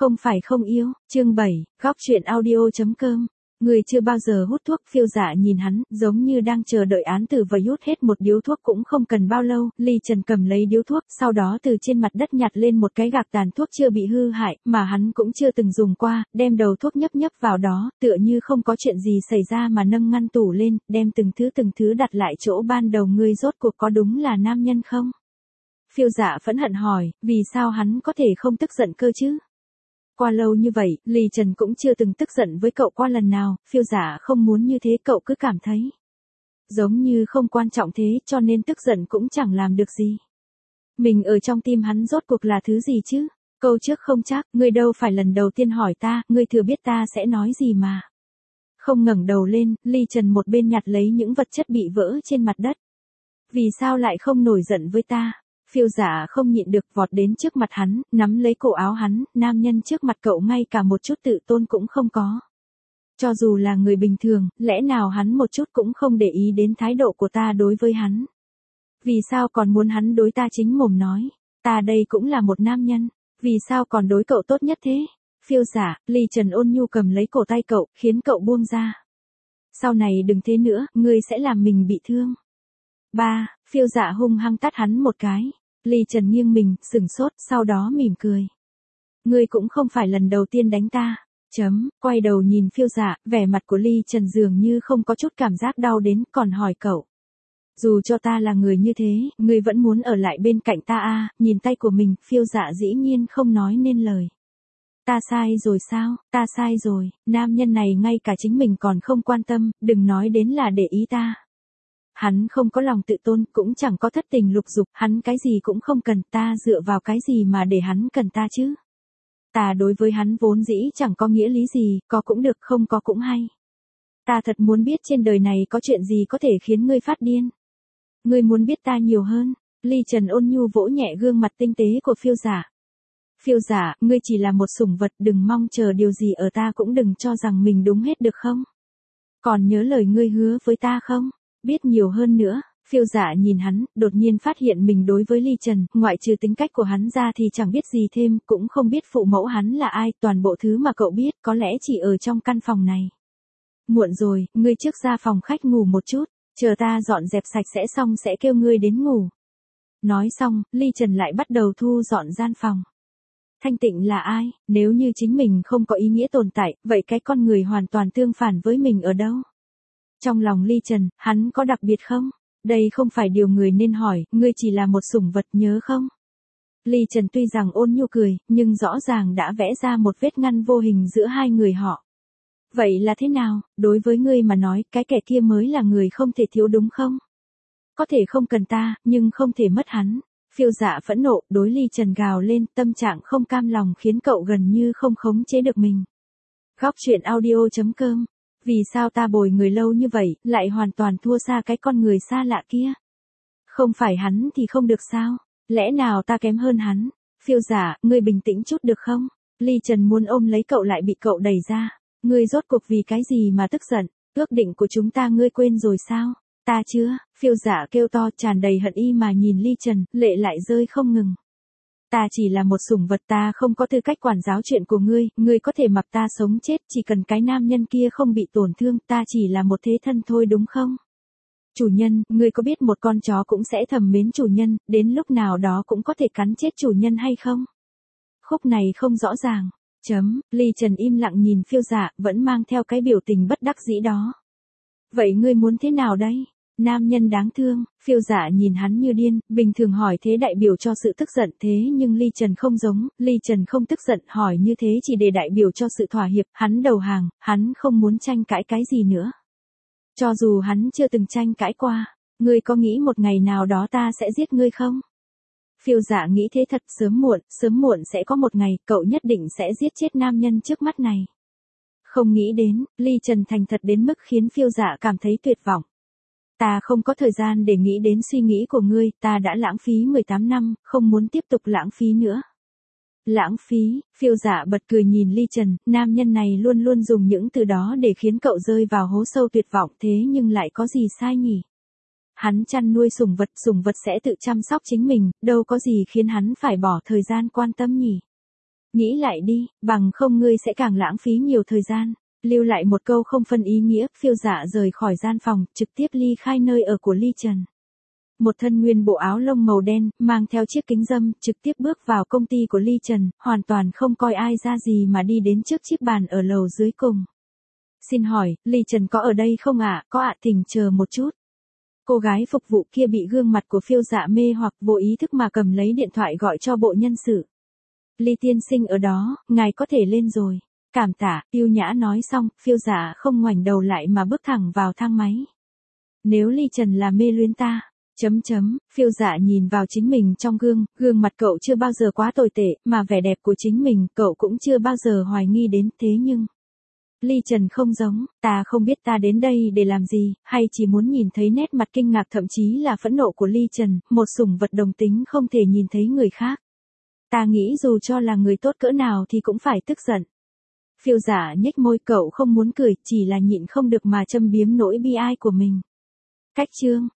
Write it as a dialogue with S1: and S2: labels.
S1: Không phải không yêu, chương 7, góc chuyện audio.com. Người chưa bao giờ hút thuốc. Phiêu Dạ nhìn hắn, giống như đang chờ đợi án tử và hút hết một điếu thuốc cũng không cần bao lâu. Ly Trần cầm lấy điếu thuốc, sau đó từ trên mặt đất nhặt lên một cái gạc tàn thuốc chưa bị hư hại, mà hắn cũng chưa từng dùng qua, đem đầu thuốc nhấp nhấp vào đó, tựa như không có chuyện gì xảy ra mà nâng ngăn tủ lên, đem từng thứ đặt lại chỗ ban đầu. Ngươi rốt cuộc có đúng là nam nhân không? Phiêu Dạ phẫn hận hỏi, vì sao hắn có thể không tức giận cơ chứ? Qua lâu như vậy, Ly Trần cũng chưa từng tức giận với cậu qua lần nào. Phiêu Dạ không muốn như thế, cậu cứ cảm thấy giống như không quan trọng thế, cho nên tức giận cũng chẳng làm được gì. Mình ở trong tim hắn rốt cuộc là thứ gì chứ? Câu trước không chắc, ngươi đâu phải lần đầu tiên hỏi ta, ngươi thừa biết ta sẽ nói gì mà. Không ngẩng đầu lên, Ly Trần một bên nhặt lấy những vật chất bị vỡ trên mặt đất. Vì sao lại không nổi giận với ta? Phiêu Dạ không nhịn được vọt đến trước mặt hắn, nắm lấy cổ áo hắn. Nam nhân trước mặt cậu ngay cả một chút tự tôn cũng không có. Cho dù là người bình thường, lẽ nào hắn một chút cũng không để ý đến thái độ của ta đối với hắn? Vì sao còn muốn hắn đối ta chính mồm nói, ta đây cũng là một nam nhân, vì sao còn đối cậu tốt nhất thế? Phiêu Dạ, Ly Trần ôn nhu cầm lấy cổ tay cậu, khiến cậu buông ra. Sau này đừng thế nữa, ngươi sẽ làm mình bị thương. Phiêu Dạ hung hăng tát hắn một cái. Ly Trần nghiêng mình, sửng sốt, sau đó mỉm cười. Ngươi cũng không phải lần đầu tiên đánh ta. Quay đầu nhìn Phiêu Dạ, vẻ mặt của Ly Trần dường như không có chút cảm giác đau đến, còn hỏi cậu. Dù cho ta là người như thế, ngươi vẫn muốn ở lại bên cạnh ta à? Nhìn tay của mình, Phiêu Dạ dĩ nhiên không nói nên lời. Ta sai rồi sao? Ta sai rồi, nam nhân này ngay cả chính mình còn không quan tâm, đừng nói đến là để ý ta. Hắn không có lòng tự tôn, cũng chẳng có thất tình lục dục, hắn cái gì cũng không cần, ta dựa vào cái gì mà để hắn cần ta chứ? Ta đối với hắn vốn dĩ chẳng có nghĩa lý gì, có cũng được, không có cũng hay. Ta thật muốn biết trên đời này có chuyện gì có thể khiến ngươi phát điên. Ngươi muốn biết ta nhiều hơn. Ly Trần ôn nhu vỗ nhẹ gương mặt tinh tế của Phiêu Dạ. Phiêu Dạ, ngươi chỉ là một sủng vật, đừng mong chờ điều gì ở ta, cũng đừng cho rằng mình đúng hết được không? Còn nhớ lời ngươi hứa với ta không? Biết nhiều hơn nữa. Phiêu Dạ nhìn hắn, đột nhiên phát hiện mình đối với Ly Trần, ngoại trừ tính cách của hắn ra thì chẳng biết gì thêm, cũng không biết phụ mẫu hắn là ai, toàn bộ thứ mà cậu biết có lẽ chỉ ở trong căn phòng này. Muộn rồi, ngươi trước ra phòng khách ngủ một chút, chờ ta dọn dẹp sạch sẽ xong sẽ kêu ngươi đến ngủ. Nói xong, Ly Trần lại bắt đầu thu dọn gian phòng. Thanh Tịnh là ai? Nếu như chính mình không có ý nghĩa tồn tại, vậy cái con người hoàn toàn tương phản với mình ở đâu? Trong lòng Ly Trần, hắn có đặc biệt không? Đây không phải điều người nên hỏi, ngươi chỉ là một sủng vật, nhớ không? Ly Trần tuy rằng ôn nhu cười, nhưng rõ ràng đã vẽ ra một vết ngăn vô hình giữa hai người họ. Vậy là thế nào? Đối với ngươi mà nói, cái kẻ kia mới là người không thể thiếu đúng không? Có thể không cần ta, nhưng không thể mất hắn. Phiêu Dạ phẫn nộ, đối Ly Trần gào lên, tâm trạng không cam lòng khiến cậu gần như không khống chế được mình. Góc chuyện audio.com. Vì sao ta bồi người lâu như vậy, lại hoàn toàn thua xa cái con người xa lạ kia? Không phải hắn thì không được sao? Lẽ nào ta kém hơn hắn? Phiêu Dạ, ngươi bình tĩnh chút được không? Ly Trần muốn ôm lấy cậu lại bị cậu đẩy ra. Ngươi rốt cuộc vì cái gì mà tức giận? Ước định của chúng ta ngươi quên rồi sao? Ta chưa. Phiêu Dạ kêu to, tràn đầy hận ý mà nhìn Ly Trần, lệ lại rơi không ngừng. Ta chỉ là một sủng vật, ta không có tư cách quản giáo chuyện của ngươi, ngươi có thể mặc ta sống chết, chỉ cần cái nam nhân kia không bị tổn thương, ta chỉ là một thế thân thôi đúng không? Chủ nhân, ngươi có biết một con chó cũng sẽ thầm mến chủ nhân, đến lúc nào đó cũng có thể cắn chết chủ nhân hay không? Khúc này không rõ ràng. Ly Trần im lặng nhìn Phiêu Dạ, vẫn mang theo cái biểu tình bất đắc dĩ đó. Vậy ngươi muốn thế nào đây? Nam nhân đáng thương. Phiêu Dạ nhìn hắn như điên, bình thường hỏi thế đại biểu cho sự tức giận, thế nhưng Ly Trần không giống, Ly Trần không tức giận, hỏi như thế chỉ để đại biểu cho sự thỏa hiệp, hắn đầu hàng, hắn không muốn tranh cãi cái gì nữa. Cho dù hắn chưa từng tranh cãi qua, ngươi có nghĩ một ngày nào đó ta sẽ giết ngươi không? Phiêu Dạ nghĩ thế thật, sớm muộn sẽ có một ngày, cậu nhất định sẽ giết chết nam nhân trước mắt này. Không nghĩ đến, Ly Trần thành thật đến mức khiến Phiêu Dạ cảm thấy tuyệt vọng. Ta không có thời gian để nghĩ đến suy nghĩ của ngươi, ta đã lãng phí 18 năm, không muốn tiếp tục lãng phí nữa. Lãng phí? Phiêu Dạ bật cười nhìn Ly Trần, nam nhân này luôn luôn dùng những từ đó để khiến cậu rơi vào hố sâu tuyệt vọng, thế nhưng lại có gì sai nhỉ? Hắn chăn nuôi sủng vật sẽ tự chăm sóc chính mình, đâu có gì khiến hắn phải bỏ thời gian quan tâm nhỉ? Nghĩ lại đi, bằng không ngươi sẽ càng lãng phí nhiều thời gian. Lưu lại một câu không phân ý nghĩa, Phiêu Dạ rời khỏi gian phòng, trực tiếp ly khai nơi ở của Ly Trần. Một thân nguyên bộ áo lông màu đen, mang theo chiếc kính râm, trực tiếp bước vào công ty của Ly Trần, hoàn toàn không coi ai ra gì mà đi đến trước chiếc bàn ở lầu dưới cùng. Xin hỏi, Ly Trần có ở đây không ạ? Có ạ, thỉnh chờ một chút. Cô gái phục vụ kia bị gương mặt của Phiêu Dạ mê hoặc, vô ý thức mà cầm lấy điện thoại gọi cho bộ nhân sự. Ly tiên sinh ở đó, ngài có thể lên rồi. Cảm tạ, yêu nhã nói xong, Phiêu Dạ không ngoảnh đầu lại mà bước thẳng vào thang máy. Nếu Ly Trần là mê luyến ta. Phiêu Dạ nhìn vào chính mình trong gương, gương mặt cậu chưa bao giờ quá tồi tệ, mà vẻ đẹp của chính mình, cậu cũng chưa bao giờ hoài nghi đến, thế nhưng. Ly Trần không giống, ta không biết ta đến đây để làm gì, hay chỉ muốn nhìn thấy nét mặt kinh ngạc thậm chí là phẫn nộ của Ly Trần, một sủng vật đồng tính không thể nhìn thấy người khác. Ta nghĩ dù cho là người tốt cỡ nào thì cũng phải tức giận. Phiêu Dạ nhếch môi, cậu không muốn cười, chỉ là nhịn không được mà châm biếm nỗi bi ai của mình. Cách chương